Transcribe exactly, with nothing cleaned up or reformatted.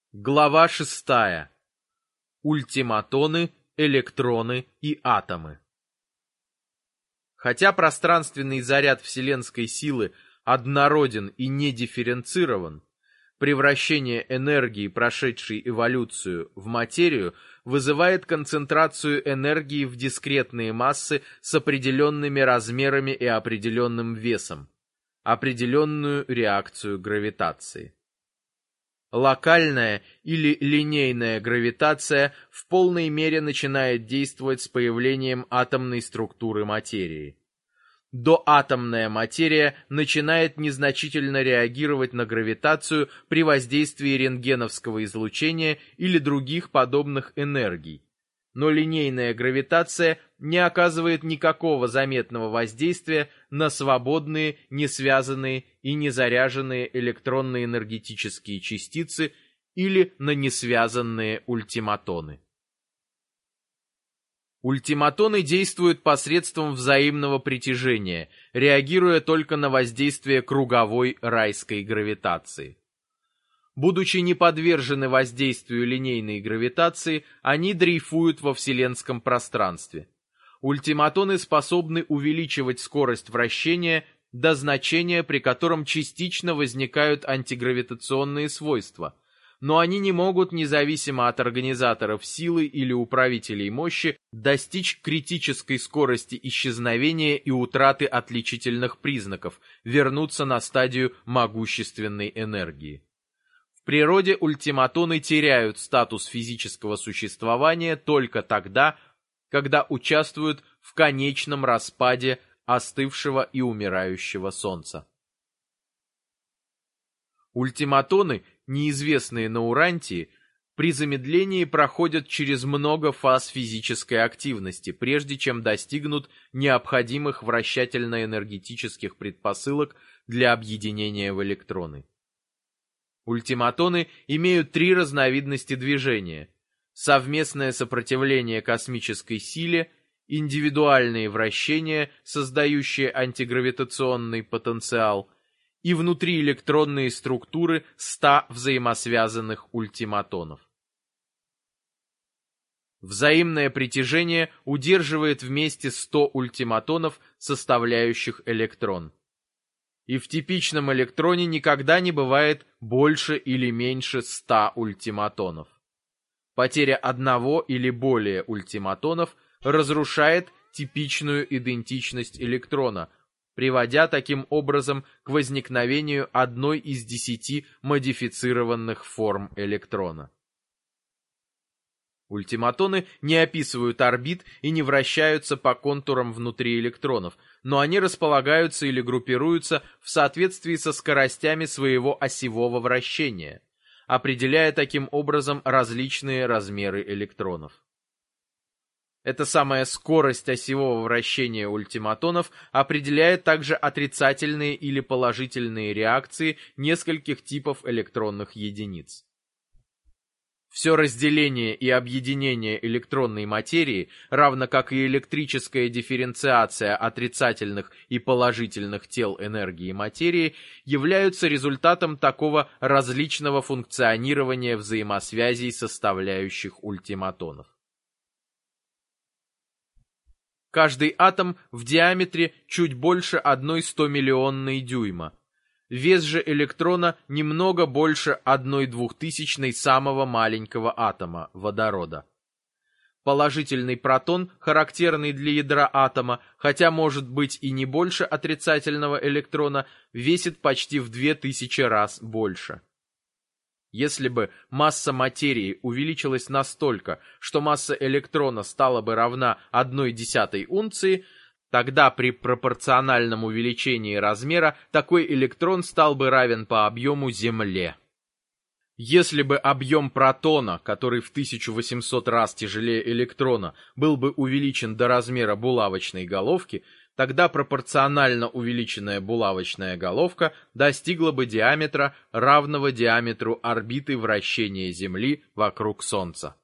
Глава шестая. Ультиматоны, электроны и атомы. Хотя пространственный заряд вселенской силы однороден и не дифференцирован, превращение энергии, прошедшей эволюцию, в материю вызывает концентрацию энергии в дискретные массы с определенными размерами и определенным весом, определенную реакцию гравитации. Локальная или линейная гравитация в полной мере начинает действовать с появлением атомной структуры материи. Доатомная материя начинает незначительно реагировать на гравитацию при воздействии рентгеновского излучения или других подобных энергий, но линейная гравитация не оказывает никакого заметного воздействия на свободные, несвязанные и незаряженные электронно-энергетические частицы или на несвязанные ультиматоны. Ультиматоны действуют посредством взаимного притяжения, реагируя только на воздействие круговой райской гравитации. Будучи не подвержены воздействию линейной гравитации, они дрейфуют во вселенском пространстве. Ультиматоны способны увеличивать скорость вращения до значения, при котором частично возникают антигравитационные свойства, но они не могут, независимо от организаторов силы или управителей мощи, достичь критической скорости исчезновения и утраты отличительных признаков, вернуться на стадию могущественной энергии. В природе ультиматоны теряют статус физического существования только тогда, когда участвуют в конечном распаде остывшего и умирающего Солнца. Ультиматоны, неизвестные на Урантии, при замедлении проходят через много фаз физической активности, прежде чем достигнут необходимых вращательно-энергетических предпосылок для объединения в электроны. Ультиматоны имеют три разновидности движения: совместное сопротивление космической силе, индивидуальные вращения, создающие антигравитационный потенциал, и внутриэлектронные структуры ста взаимосвязанных ультиматонов. Взаимное притяжение удерживает вместе сто ультиматонов, составляющих электрон. И в типичном электроне никогда не бывает больше или меньше ста ультиматонов. Потеря одного или более ультиматонов разрушает типичную идентичность электрона, приводя таким образом к возникновению одной из десяти модифицированных форм электрона. Ультиматоны не описывают орбит и не вращаются по контурам внутри электронов, но они располагаются или группируются в соответствии со скоростями своего осевого вращения, определяя таким образом различные размеры электронов. Эта самая скорость осевого вращения ультиматонов определяет также отрицательные или положительные реакции нескольких типов электронных единиц. Все разделение и объединение электронной материи, равно как и электрическая дифференциация отрицательных и положительных тел энергии материи, являются результатом такого различного функционирования взаимосвязей составляющих ультиматонов. Каждый атом в диаметре чуть больше одной стомиллионной дюйма. Вес же электрона немного больше одной двухтысячной самого маленького атома – водорода. Положительный протон, характерный для ядра атома, хотя может быть и не больше отрицательного электрона, весит почти в две тысячи раз больше. Если бы масса материи увеличилась настолько, что масса электрона стала бы равна одной десятой унции, тогда при пропорциональном увеличении размера такой электрон стал бы равен по объему Земле. Если бы объем протона, который в тысячу восемьсот раз тяжелее электрона, был бы увеличен до размера булавочной головки, тогда пропорционально увеличенная булавочная головка достигла бы диаметра, равного диаметру орбиты вращения Земли вокруг Солнца.